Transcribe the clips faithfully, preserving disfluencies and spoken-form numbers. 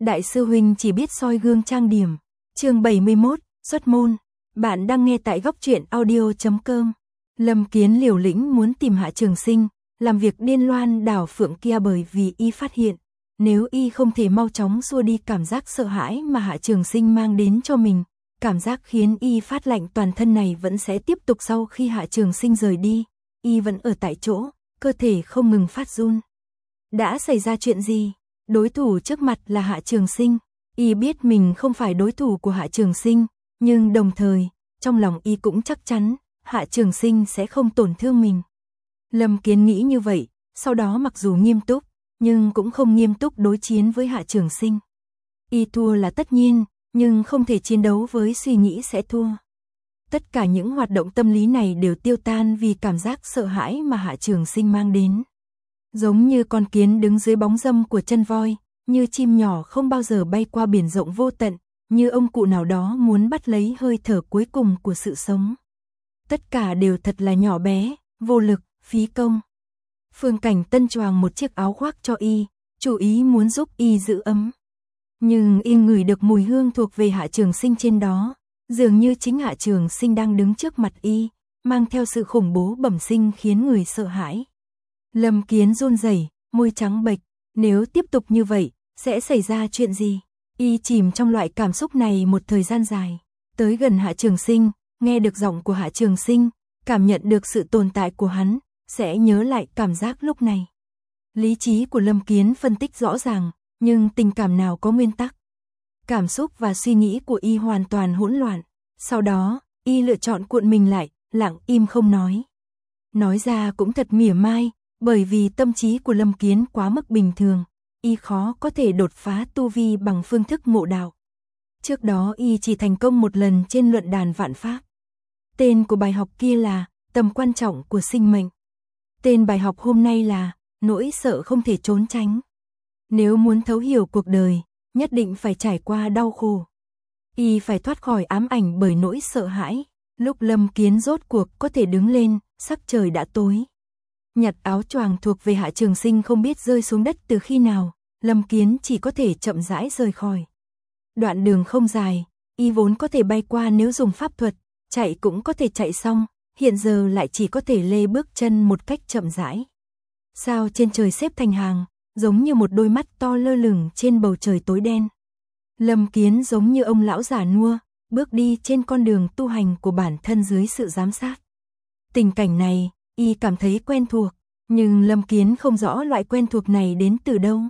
Đại sư huynh chỉ biết soi gương trang điểm. Chương bảy mươi mốt, xuất môn. Bạn đang nghe tại góc truyện audio chấm com. Lâm Kiến liều lĩnh muốn tìm Hạ Trường Sinh, làm việc điên loan đảo phượng kia bởi vì y phát hiện, nếu y không thể mau chóng xua đi cảm giác sợ hãi mà Hạ Trường Sinh mang đến cho mình, cảm giác khiến y phát lạnh toàn thân này vẫn sẽ tiếp tục sau khi Hạ Trường Sinh rời đi, y vẫn ở tại chỗ, cơ thể không ngừng phát run. Đã xảy ra chuyện gì? Đối thủ trước mặt là Hạ Trường Sinh, y biết mình không phải đối thủ của Hạ Trường Sinh, nhưng đồng thời, trong lòng y cũng chắc chắn, Hạ Trường Sinh sẽ không tổn thương mình. Lâm Kiến nghĩ như vậy, sau đó mặc dù nghiêm túc, nhưng cũng không nghiêm túc đối chiến với Hạ Trường Sinh. Y thua là tất nhiên, nhưng không thể chiến đấu với suy nghĩ sẽ thua. Tất cả những hoạt động tâm lý này đều tiêu tan vì cảm giác sợ hãi mà Hạ Trường Sinh mang đến. Giống như con kiến đứng dưới bóng râm của chân voi, như chim nhỏ không bao giờ bay qua biển rộng vô tận, như ông cụ nào đó muốn bắt lấy hơi thở cuối cùng của sự sống. Tất cả đều thật là nhỏ bé, vô lực, phí công. Phương Cảnh Tân choàng một chiếc áo khoác cho y, chủ ý muốn giúp y giữ ấm. Nhưng y ngửi được mùi hương thuộc về Hạ Trường Sinh trên đó, dường như chính Hạ Trường Sinh đang đứng trước mặt y, mang theo sự khủng bố bẩm sinh khiến người sợ hãi. Lâm Kiến run rẩy, môi trắng bệch, nếu tiếp tục như vậy, sẽ xảy ra chuyện gì? Y chìm trong loại cảm xúc này một thời gian dài, tới gần Hạ Trường Sinh, nghe được giọng của Hạ Trường Sinh, cảm nhận được sự tồn tại của hắn, sẽ nhớ lại cảm giác lúc này. Lý trí của Lâm Kiến phân tích rõ ràng, nhưng tình cảm nào có nguyên tắc? Cảm xúc và suy nghĩ của y hoàn toàn hỗn loạn. Sau đó, y lựa chọn cuộn mình lại, lặng im không nói. Nói ra cũng thật mỉa mai, bởi vì tâm trí của Lâm Kiến quá mức bình thường, y khó có thể đột phá tu vi bằng phương thức ngộ đạo. Trước đó y chỉ thành công một lần trên luận đàn vạn pháp. Tên của bài học kia là tầm quan trọng của sinh mệnh. Tên bài học hôm nay là nỗi sợ không thể trốn tránh. Nếu muốn thấu hiểu cuộc đời, nhất định phải trải qua đau khổ. Y phải thoát khỏi ám ảnh bởi nỗi sợ hãi. Lúc Lâm Kiến rốt cuộc có thể đứng lên, sắc trời đã tối. Nhặt áo choàng thuộc về Hạ Trường Sinh không biết rơi xuống đất từ khi nào, Lâm Kiến chỉ có thể chậm rãi rời khỏi. Đoạn đường không dài, y vốn có thể bay qua nếu dùng pháp thuật, chạy cũng có thể chạy xong, hiện giờ lại chỉ có thể lê bước chân một cách chậm rãi. Sao trên trời xếp thành hàng, giống như một đôi mắt to lơ lửng trên bầu trời tối đen. Lâm Kiến giống như ông lão già nua, bước đi trên con đường tu hành của bản thân dưới sự giám sát. Tình cảnh này, y cảm thấy quen thuộc, nhưng Lâm Kiến không rõ loại quen thuộc này đến từ đâu.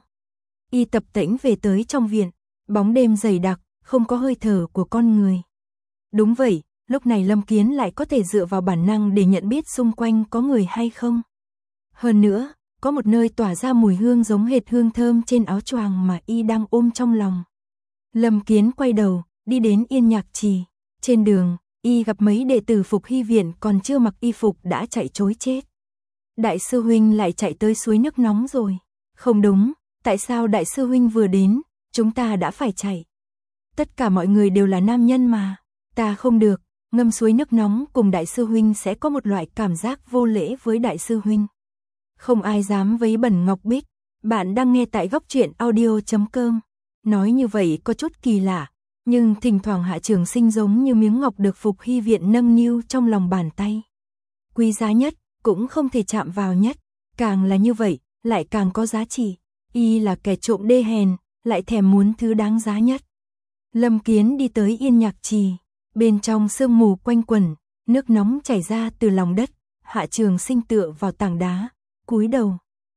Y tập tễnh về tới trong viện, bóng đêm dày đặc, không có hơi thở của con người. Đúng vậy, lúc này Lâm Kiến lại có thể dựa vào bản năng để nhận biết xung quanh có người hay không. Hơn nữa, có một nơi tỏa ra mùi hương giống hệt hương thơm trên áo choàng mà y đang ôm trong lòng. Lâm Kiến quay đầu, đi đến Yên Nhạc Trì. Trên đường, y gặp mấy đệ tử Phục Hy viện còn chưa mặc y phục đã chạy trối chết. Đại sư huynh lại chạy tới suối nước nóng rồi. Không đúng, tại sao đại sư huynh vừa đến, chúng ta đã phải chạy? Tất cả mọi người đều là nam nhân mà. Ta không được, ngâm suối nước nóng cùng đại sư huynh sẽ có một loại cảm giác vô lễ với đại sư huynh. Không ai dám vấy bẩn Ngọc Bích. Bạn đang nghe tại góc truyện audio chấm com. Nói như vậy có chút kỳ lạ, nhưng thỉnh thoảng Hạ Trường Sinh giống như miếng ngọc được Phục Hy viện nâng niu trong lòng bàn tay. Quý giá nhất, cũng không thể chạm vào nhất, càng là như vậy, lại càng có giá trị. Y là kẻ trộm đê hèn, lại thèm muốn thứ đáng giá nhất. Lâm Kiến đi tới Yên Nhạc Trì, bên trong sương mù quanh quẩn, nước nóng chảy ra từ lòng đất, Hạ Trường Sinh tựa vào tảng đá, cúi đầu.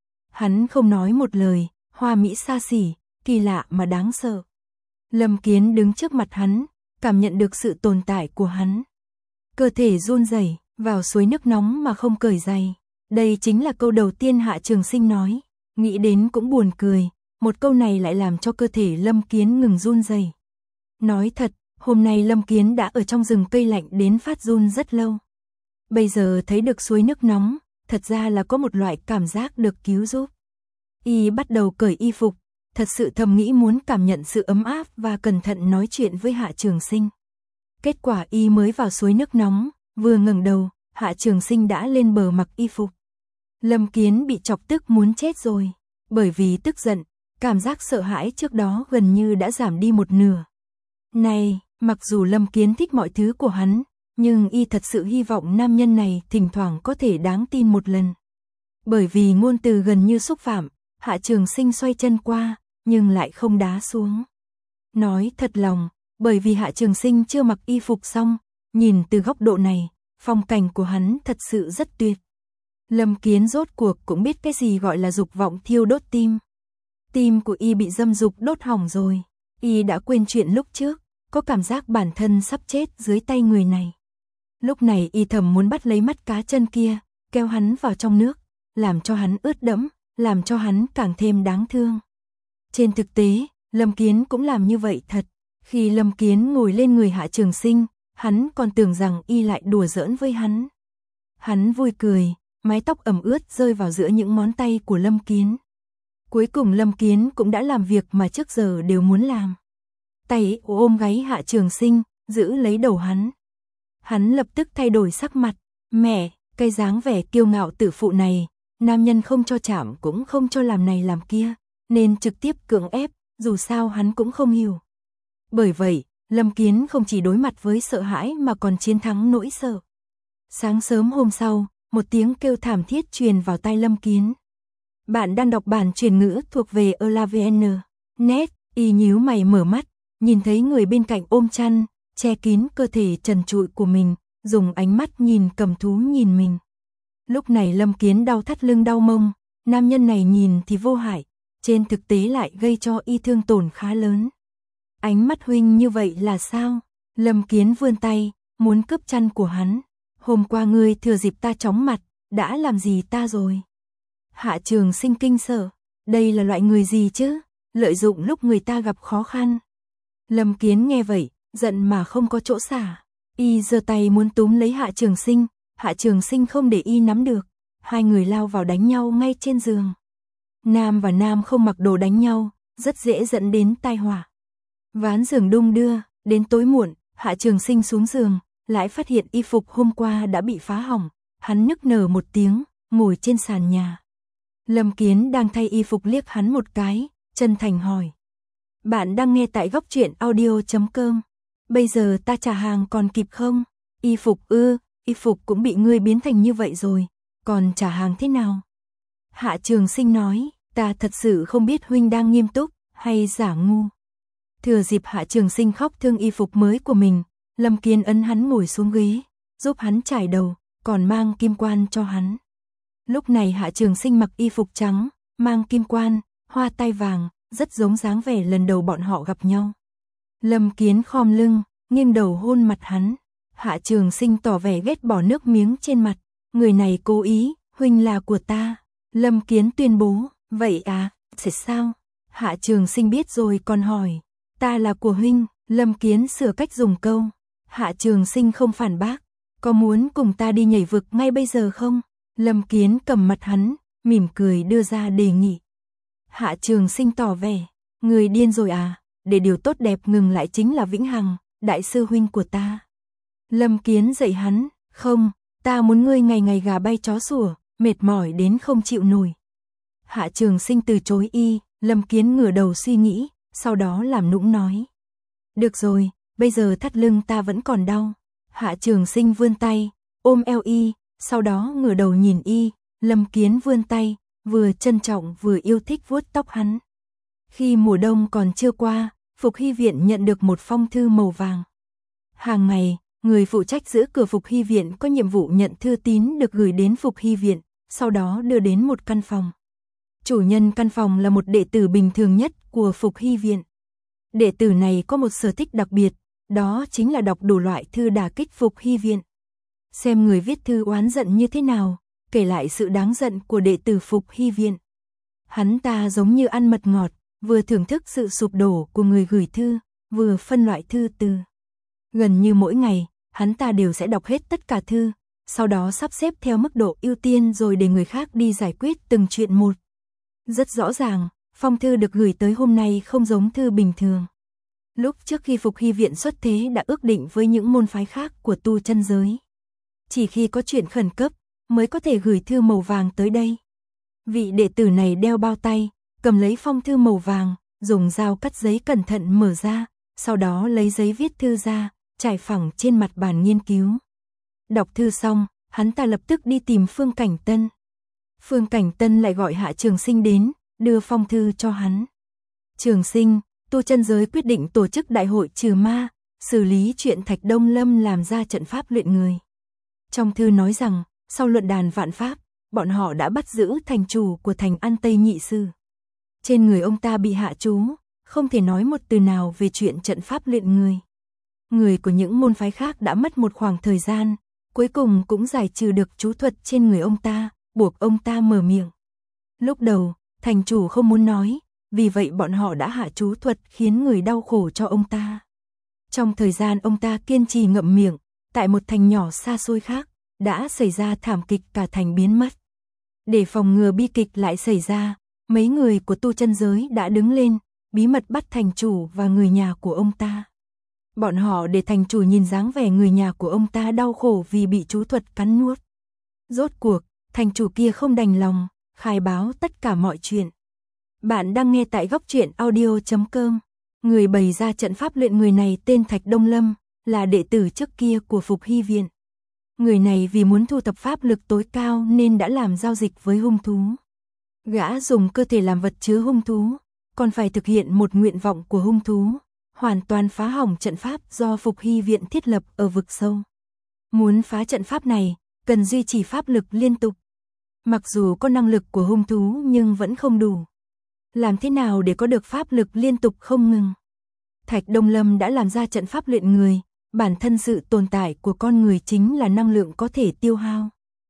Hắn không nói một lời, hoa mỹ xa xỉ, kỳ lạ mà đáng sợ. Lâm Kiến đứng trước mặt hắn, cảm nhận được sự tồn tại của hắn. Cơ thể run rẩy, vào suối nước nóng mà không cởi giày. Đây chính là câu đầu tiên Hạ Trường Sinh nói, nghĩ đến cũng buồn cười, một câu này lại làm cho cơ thể Lâm Kiến ngừng run rẩy. Nói thật, hôm nay Lâm Kiến đã ở trong rừng cây lạnh đến phát run rất lâu. Bây giờ thấy được suối nước nóng, thật ra là có một loại cảm giác được cứu giúp. Y bắt đầu cởi y phục, thật sự thầm nghĩ muốn cảm nhận sự ấm áp và cẩn thận nói chuyện với Hạ Trường Sinh. Kết quả y mới vào suối nước nóng, vừa ngẩng đầu, Hạ Trường Sinh đã lên bờ mặc y phục. Lâm Kiến bị chọc tức muốn chết rồi, bởi vì tức giận, cảm giác sợ hãi trước đó gần như đã giảm đi một nửa. Này, mặc dù Lâm Kiến thích mọi thứ của hắn, nhưng y thật sự hy vọng nam nhân này thỉnh thoảng có thể đáng tin một lần. Bởi vì ngôn từ gần như xúc phạm, Hạ Trường Sinh xoay chân qua, nhưng lại không đá xuống. Nói thật lòng, bởi vì Hạ Trường Sinh chưa mặc y phục xong, nhìn từ góc độ này, phong cảnh của hắn thật sự rất tuyệt. Lâm Kiến rốt cuộc cũng biết cái gì gọi là dục vọng thiêu đốt tim. Tim của y bị dâm dục đốt hỏng rồi, y đã quên chuyện lúc trước, có cảm giác bản thân sắp chết dưới tay người này. Lúc này y thầm muốn bắt lấy mắt cá chân kia, kéo hắn vào trong nước, làm cho hắn ướt đẫm, làm cho hắn càng thêm đáng thương. Trên thực tế, Lâm Kiến cũng làm như vậy thật. Khi Lâm Kiến ngồi lên người Hạ Trường Sinh, hắn còn tưởng rằng y lại đùa giỡn với hắn. Hắn vui cười, mái tóc ẩm ướt rơi vào giữa những ngón tay của Lâm Kiến. Cuối cùng Lâm Kiến cũng đã làm việc mà trước giờ đều muốn làm. Tay ôm gáy Hạ Trường Sinh, giữ lấy đầu hắn. Hắn lập tức thay đổi sắc mặt. Mẹ, cái dáng vẻ kiêu ngạo tự phụ này, nam nhân không cho chạm cũng không cho làm này làm kia, nên trực tiếp cưỡng ép, dù sao hắn cũng không hiểu. Bởi vậy, Lâm Kiến không chỉ đối mặt với sợ hãi mà còn chiến thắng nỗi sợ. Sáng sớm hôm sau, một tiếng kêu thảm thiết truyền vào tai Lâm Kiến. Bạn đang đọc bản truyền ngữ thuộc về Elavn. Net, y nhíu mày mở mắt, nhìn thấy người bên cạnh ôm chăn, che kín cơ thể trần trụi của mình, dùng ánh mắt nhìn cầm thú nhìn mình. Lúc này Lâm Kiến đau thắt lưng đau mông, nam nhân này nhìn thì vô hại, trên thực tế lại gây cho y thương tổn khá lớn. Ánh mắt huynh như vậy là sao? Lâm Kiến vươn tay, muốn cướp chăn của hắn. Hôm qua ngươi thừa dịp ta chóng mặt, đã làm gì ta rồi? Hạ Trường Sinh kinh sợ, đây là loại người gì chứ? Lợi dụng lúc người ta gặp khó khăn. Lâm Kiến nghe vậy, giận mà không có chỗ xả. Y giơ tay muốn túm lấy Hạ Trường Sinh, Hạ Trường Sinh không để y nắm được. Hai người lao vào đánh nhau ngay trên giường. Nam và nam không mặc đồ đánh nhau, rất dễ dẫn đến tai họa. Ván giường đung đưa, đến tối muộn, Hạ Trường Sinh xuống giường, lại phát hiện y phục hôm qua đã bị phá hỏng. Hắn nức nở một tiếng, ngồi trên sàn nhà. Lâm Kiến đang thay y phục liếc hắn một cái, chân thành hỏi. Bạn đang nghe tại góc truyện audio chấm com. Bây giờ ta trả hàng còn kịp không? Y phục ư, y phục cũng bị ngươi biến thành như vậy rồi, còn trả hàng thế nào? Hạ Trường Sinh nói, ta thật sự không biết huynh đang nghiêm túc, hay giả ngu. Thừa dịp Hạ Trường Sinh khóc thương y phục mới của mình, Lâm Kiến ấn hắn ngồi xuống ghế, giúp hắn trải đầu, còn mang kim quan cho hắn. Lúc này Hạ Trường Sinh mặc y phục trắng, mang kim quan, hoa tai vàng, rất giống dáng vẻ lần đầu bọn họ gặp nhau. Lâm Kiến khom lưng, nghiêng đầu hôn mặt hắn. Hạ Trường Sinh tỏ vẻ ghét bỏ nước miếng trên mặt. Người này cố ý, huynh là của ta. Lâm Kiến tuyên bố, vậy à, sẽ sao? Hạ Trường Sinh biết rồi còn hỏi, ta là của huynh. Lâm Kiến sửa cách dùng câu. Hạ Trường Sinh không phản bác, có muốn cùng ta đi nhảy vực ngay bây giờ không? Lâm Kiến cầm mặt hắn, mỉm cười đưa ra đề nghị. Hạ Trường Sinh tỏ vẻ, người điên rồi à, để điều tốt đẹp ngừng lại chính là vĩnh hằng, đại sư huynh của ta. Lâm Kiến dạy hắn, không, ta muốn ngươi ngày ngày gà bay chó sủa, mệt mỏi đến không chịu nổi. Hạ Trường Sinh từ chối y, Lâm Kiến ngửa đầu suy nghĩ, sau đó làm nũng nói. Được rồi, bây giờ thắt lưng ta vẫn còn đau. Hạ Trường Sinh vươn tay, ôm eo y, sau đó ngửa đầu nhìn y, Lâm Kiến vươn tay, vừa trân trọng vừa yêu thích vuốt tóc hắn. Khi mùa đông còn chưa qua, Phục Hy Viện nhận được một phong thư màu vàng. Hàng ngày, người phụ trách giữ cửa Phục Hy Viện có nhiệm vụ nhận thư tín được gửi đến Phục Hy Viện, sau đó đưa đến một căn phòng. Chủ nhân căn phòng là một đệ tử bình thường nhất của Phục Hy Viện. Đệ tử này có một sở thích đặc biệt, đó chính là đọc đủ loại thư đả kích Phục Hy Viện. Xem người viết thư oán giận như thế nào, kể lại sự đáng giận của đệ tử Phục Hy Viện. Hắn ta giống như ăn mật ngọt, vừa thưởng thức sự sụp đổ của người gửi thư, vừa phân loại thư từ. Gần như mỗi ngày, hắn ta đều sẽ đọc hết tất cả thư, sau đó sắp xếp theo mức độ ưu tiên rồi để người khác đi giải quyết từng chuyện một. Rất rõ ràng, phong thư được gửi tới hôm nay không giống thư bình thường. Lúc trước khi Phục Hy Viện xuất thế đã ước định với những môn phái khác của tu chân giới. Chỉ khi có chuyện khẩn cấp, mới có thể gửi thư màu vàng tới đây. Vị đệ tử này đeo bao tay, cầm lấy phong thư màu vàng, dùng dao cắt giấy cẩn thận mở ra, sau đó lấy giấy viết thư ra, trải phẳng trên mặt bàn nghiên cứu. Đọc thư xong, hắn ta lập tức đi tìm Phương Cảnh Tân. Phương Cảnh Tân lại gọi Hạ Trường Sinh đến, đưa phong thư cho hắn. Trường Sinh, tu chân giới quyết định tổ chức đại hội trừ ma, xử lý chuyện Thạch Đông Lâm làm ra trận pháp luyện người. Trong thư nói rằng, sau luận đàn vạn pháp, bọn họ đã bắt giữ thành chủ của thành An Tây Nhị Sư. Trên người ông ta bị hạ chú, không thể nói một từ nào về chuyện trận pháp luyện người. Người của những môn phái khác đã mất một khoảng thời gian, cuối cùng cũng giải trừ được chú thuật trên người ông ta, buộc ông ta mở miệng. Lúc đầu, thành chủ không muốn nói, vì vậy bọn họ đã hạ chú thuật khiến người đau khổ cho ông ta. Trong thời gian ông ta kiên trì ngậm miệng, tại một thành nhỏ xa xôi khác, đã xảy ra thảm kịch cả thành biến mất. Để phòng ngừa bi kịch lại xảy ra, mấy người của tu chân giới đã đứng lên, bí mật bắt thành chủ và người nhà của ông ta. Bọn họ để thành chủ nhìn dáng vẻ người nhà của ông ta đau khổ vì bị chú thuật cắn nuốt. Rốt cuộc, thành chủ kia không đành lòng, khai báo tất cả mọi chuyện. Bạn đang nghe tại góc truyện audio chấm com. Người bày ra trận pháp luyện người này tên Thạch Đông Lâm, là đệ tử trước kia của Phục Hy Viện. Người này vì muốn thu thập pháp lực tối cao nên đã làm giao dịch với hung thú. Gã dùng cơ thể làm vật chứa hung thú, còn phải thực hiện một nguyện vọng của hung thú, hoàn toàn phá hỏng trận pháp do Phục Hy Viện thiết lập ở vực sâu. Muốn phá trận pháp này, cần duy trì pháp lực liên tục. Mặc dù có năng lực của hung thú nhưng vẫn không đủ. Làm thế nào để có được pháp lực liên tục không ngừng? Thạch Đông Lâm đã làm ra trận pháp luyện người, bản thân sự tồn tại của con người chính là năng lượng có thể tiêu hao.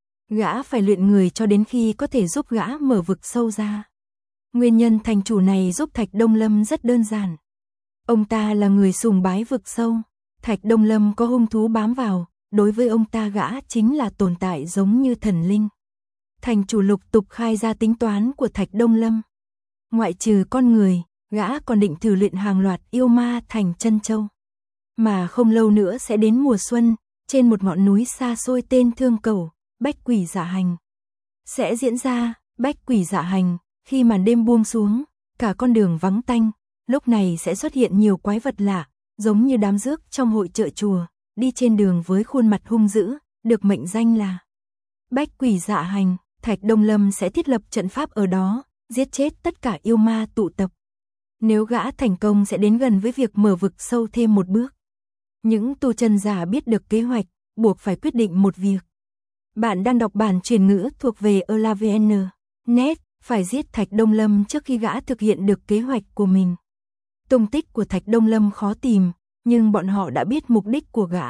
Gã phải luyện người cho đến khi có thể giúp gã mở vực sâu ra. Nguyên nhân thành chủ này giúp Thạch Đông Lâm rất đơn giản. Ông ta là người sùng bái vực sâu. Thạch Đông Lâm có hung thú bám vào, đối với ông ta gã chính là tồn tại giống như thần linh. Thành chủ lục tục khai ra tính toán của Thạch Đông Lâm. Ngoại trừ con người, gã còn định thử luyện hàng loạt yêu ma thành Chân Châu. Mà không lâu nữa sẽ đến mùa xuân, trên một ngọn núi xa xôi tên Thương Cầu, Bách Quỷ Dạ Hành. Sẽ diễn ra, Bách Quỷ Dạ Hành, khi màn đêm buông xuống, cả con đường vắng tanh, lúc này sẽ xuất hiện nhiều quái vật lạ, giống như đám rước trong hội chợ chùa, đi trên đường với khuôn mặt hung dữ, được mệnh danh là Bách Quỷ Dạ Hành. Thạch Đông Lâm sẽ thiết lập trận pháp ở đó, giết chết tất cả yêu ma tụ tập. Nếu gã thành công sẽ đến gần với việc mở vực sâu thêm một bước. Những tu chân giả biết được kế hoạch, buộc phải quyết định một việc. Bạn đang đọc bản truyền ngữ thuộc về Elavn chấm net, phải giết Thạch Đông Lâm trước khi gã thực hiện được kế hoạch của mình. Tung tích của Thạch Đông Lâm khó tìm, nhưng bọn họ đã biết mục đích của gã.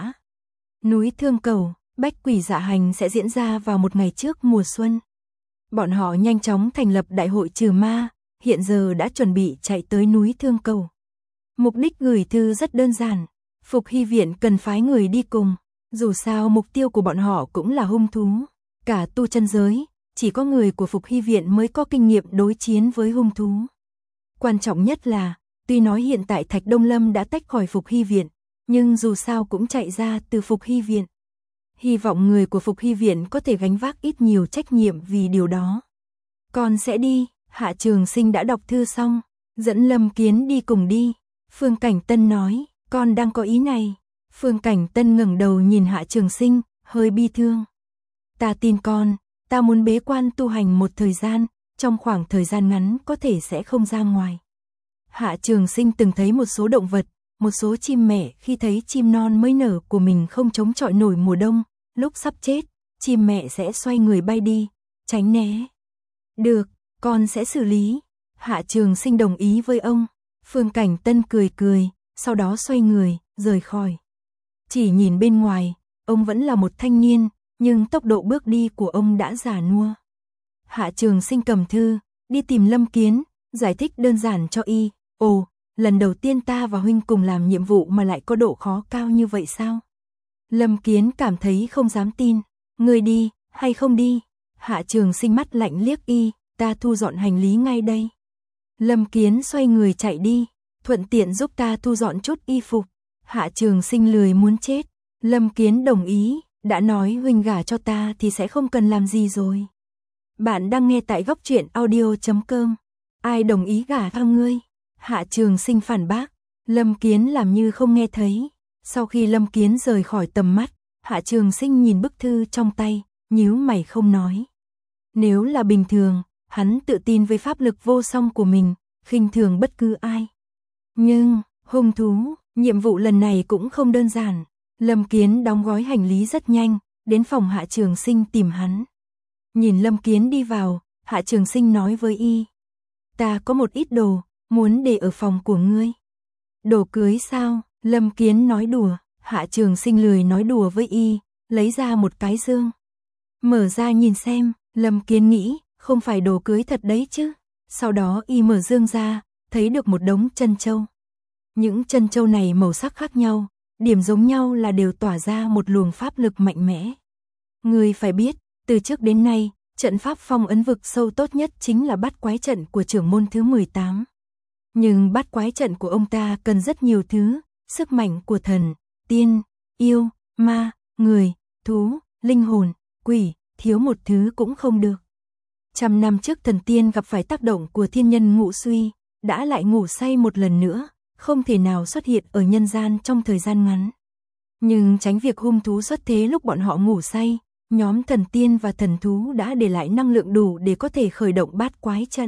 Núi Thương Cầu, Bách Quỷ Dạ Hành sẽ diễn ra vào một ngày trước mùa xuân. Bọn họ nhanh chóng thành lập đại hội trừ ma, hiện giờ đã chuẩn bị chạy tới núi Thương Cầu. Mục đích gửi thư rất đơn giản, Phục Hy Viện cần phái người đi cùng, dù sao mục tiêu của bọn họ cũng là hung thú. Cả tu chân giới, chỉ có người của Phục Hy Viện mới có kinh nghiệm đối chiến với hung thú. Quan trọng nhất là, tuy nói hiện tại Thạch Đông Lâm đã tách khỏi Phục Hy Viện, nhưng dù sao cũng chạy ra từ Phục Hy Viện. Hy vọng người của Phục Hy Viện có thể gánh vác ít nhiều trách nhiệm vì điều đó. Con sẽ đi, Hạ Trường Sinh đã đọc thư xong, dẫn Lâm Kiến đi cùng đi. Phương Cảnh Tân nói, con đang có ý này. Phương Cảnh Tân ngẩng đầu nhìn Hạ Trường Sinh, hơi bi thương. Ta tin con, ta muốn bế quan tu hành một thời gian, trong khoảng thời gian ngắn có thể sẽ không ra ngoài. Hạ Trường Sinh từng thấy một số động vật, một số chim mẹ khi thấy chim non mới nở của mình không chống chọi nổi mùa đông, lúc sắp chết, chim mẹ sẽ xoay người bay đi, tránh né. Được, con sẽ xử lý. Hạ Trường Sinh đồng ý với ông. Phương Cảnh Tân cười cười, sau đó xoay người, rời khỏi. Chỉ nhìn bên ngoài, ông vẫn là một thanh niên, nhưng tốc độ bước đi của ông đã già nua. Hạ Trường Sinh cầm thư, đi tìm Lâm Kiến, giải thích đơn giản cho y. Ồ, lần đầu tiên ta và huynh cùng làm nhiệm vụ mà lại có độ khó cao như vậy sao? Lâm Kiến cảm thấy không dám tin. Người đi, hay không đi? Hạ Trường Sinh mắt lạnh liếc y, ta thu dọn hành lý ngay đây. Lâm Kiến xoay người chạy đi, thuận tiện giúp ta thu dọn chút y phục. Hạ Trường Sinh lười muốn chết. Lâm Kiến đồng ý, đã nói huynh gả cho ta thì sẽ không cần làm gì rồi. Bạn đang nghe tại góc truyện audio chấm com. ai đồng ý gả cho ngươi? Hạ Trường Sinh phản bác. Lâm Kiến làm như không nghe thấy. Sau khi Lâm Kiến rời khỏi tầm mắt, Hạ Trường Sinh nhìn bức thư trong tay, nhíu mày không nói. Nếu là bình thường, hắn tự tin với pháp lực vô song của mình, khinh thường bất cứ ai. Nhưng, hung thú, nhiệm vụ lần này cũng không đơn giản. Lâm Kiến đóng gói hành lý rất nhanh, đến phòng Hạ Trường Sinh tìm hắn. Nhìn Lâm Kiến đi vào, Hạ Trường Sinh nói với y. Ta có một ít đồ, muốn để ở phòng của ngươi. Đồ cưới sao? Lâm Kiến nói đùa. Hạ Trường Sinh lười nói đùa với y, lấy ra một cái dương. Mở ra nhìn xem, Lâm Kiến nghĩ, không phải đồ cưới thật đấy chứ. Sau đó y mở dương ra, thấy được một đống chân châu. Những chân châu này màu sắc khác nhau, điểm giống nhau là đều tỏa ra một luồng pháp lực mạnh mẽ. Ngươi phải biết, từ trước đến nay, trận pháp phong ấn vực sâu tốt nhất chính là bát quái trận của trưởng môn thứ mười tám. Nhưng bát quái trận của ông ta cần rất nhiều thứ, sức mạnh của thần, tiên, yêu, ma, người, thú, linh hồn, quỷ, thiếu một thứ cũng không được. Trăm năm trước thần tiên gặp phải tác động của thiên nhân ngủ suy, đã lại ngủ say một lần nữa, không thể nào xuất hiện ở nhân gian trong thời gian ngắn. Nhưng tránh việc hung thú xuất thế lúc bọn họ ngủ say, nhóm thần tiên và thần thú đã để lại năng lượng đủ để có thể khởi động bát quái trận.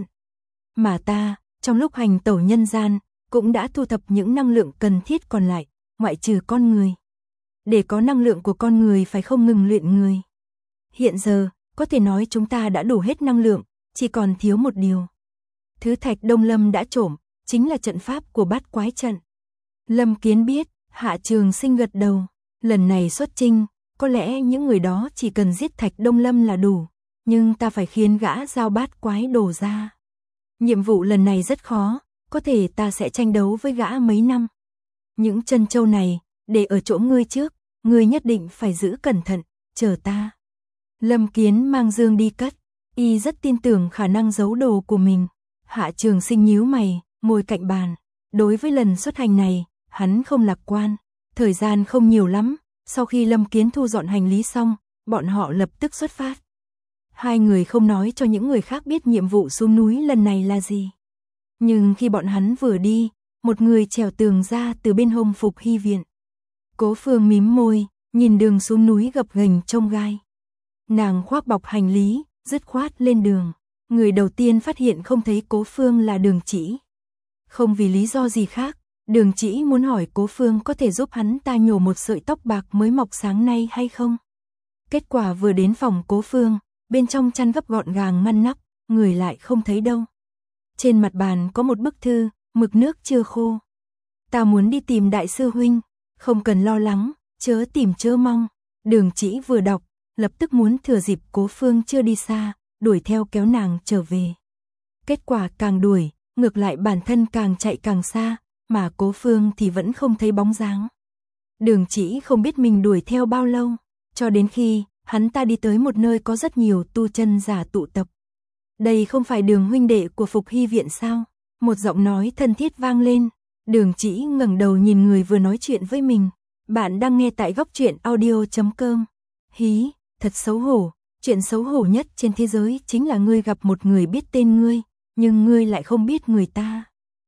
Mà ta, trong lúc hành tẩu nhân gian, cũng đã thu thập những năng lượng cần thiết còn lại, ngoại trừ con người. Để có năng lượng của con người phải không ngừng luyện người. Hiện giờ, có thể nói chúng ta đã đủ hết năng lượng, chỉ còn thiếu một điều. Thứ Thạch Đông Lâm đã trộm, chính là trận pháp của bát quái trận. Lâm Kiến biết, Hạ Trường Sinh gật đầu. Lần này xuất chinh, có lẽ những người đó chỉ cần giết Thạch Đông Lâm là đủ, nhưng ta phải khiến gã giao bát quái đồ ra. Nhiệm vụ lần này rất khó, có thể ta sẽ tranh đấu với gã mấy năm. Những chân châu này, để ở chỗ ngươi trước, ngươi nhất định phải giữ cẩn thận, chờ ta. Lâm Kiến mang dương đi cất, y rất tin tưởng khả năng giấu đồ của mình. Hạ Trường Sinh nhíu mày, ngồi cạnh bàn. Đối với lần xuất hành này, hắn không lạc quan. Thời gian không nhiều lắm, sau khi Lâm Kiến thu dọn hành lý xong, bọn họ lập tức xuất phát. Hai người không nói cho những người khác biết nhiệm vụ xuống núi lần này là gì. Nhưng khi bọn hắn vừa đi, một người trèo tường ra từ bên hông Phục Hy viện. Cố Phương mím môi, nhìn đường xuống núi gập ghềnh trông gai. Nàng khoác bọc hành lý, dứt khoát lên đường. Người đầu tiên phát hiện không thấy Cố Phương là Đường Chỉ. Không vì lý do gì khác, Đường Chỉ muốn hỏi Cố Phương có thể giúp hắn ta nhổ một sợi tóc bạc mới mọc sáng nay hay không. Kết quả vừa đến phòng Cố Phương, bên trong chăn gấp gọn gàng ngăn nắp, người lại không thấy đâu. Trên mặt bàn có một bức thư, mực nước chưa khô. Ta muốn đi tìm đại sư huynh, không cần lo lắng, chớ tìm chớ mong. Đường Chỉ vừa đọc, lập tức muốn thừa dịp Cố Phương chưa đi xa, đuổi theo kéo nàng trở về. Kết quả càng đuổi, ngược lại bản thân càng chạy càng xa, mà Cố Phương thì vẫn không thấy bóng dáng. Đường Chỉ không biết mình đuổi theo bao lâu, cho đến khi hắn ta đi tới một nơi có rất nhiều tu chân giả tụ tập. Đây không phải Đường huynh đệ của Phục Hy viện sao? Một giọng nói thân thiết vang lên. Đường Chỉ ngẩng đầu nhìn người vừa nói chuyện với mình. Bạn đang nghe tại góc truyện audio chấm com. Hí, thật xấu hổ. Chuyện xấu hổ nhất trên thế giới chính là ngươi gặp một người biết tên ngươi, nhưng ngươi lại không biết người ta.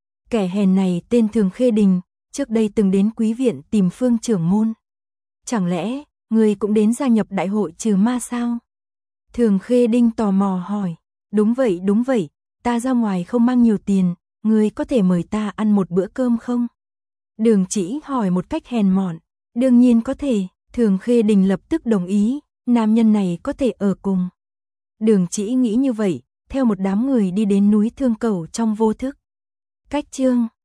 Kẻ hèn này tên Thường Khê Đình, trước đây từng đến quý viện tìm Phương trưởng môn. Chẳng lẽ, ngươi cũng đến gia nhập đại hội trừ ma sao? Thường Khê Đinh tò mò hỏi. Đúng vậy, đúng vậy, ta ra ngoài không mang nhiều tiền, ngươi có thể mời ta ăn một bữa cơm không? Đường Chỉ hỏi một cách hèn mọn. Đương nhiên có thể, Thường Khê Đình lập tức đồng ý, nam nhân này có thể ở cùng. Đường Chỉ nghĩ như vậy, theo một đám người đi đến núi Thương Cẩu trong vô thức. Cách chương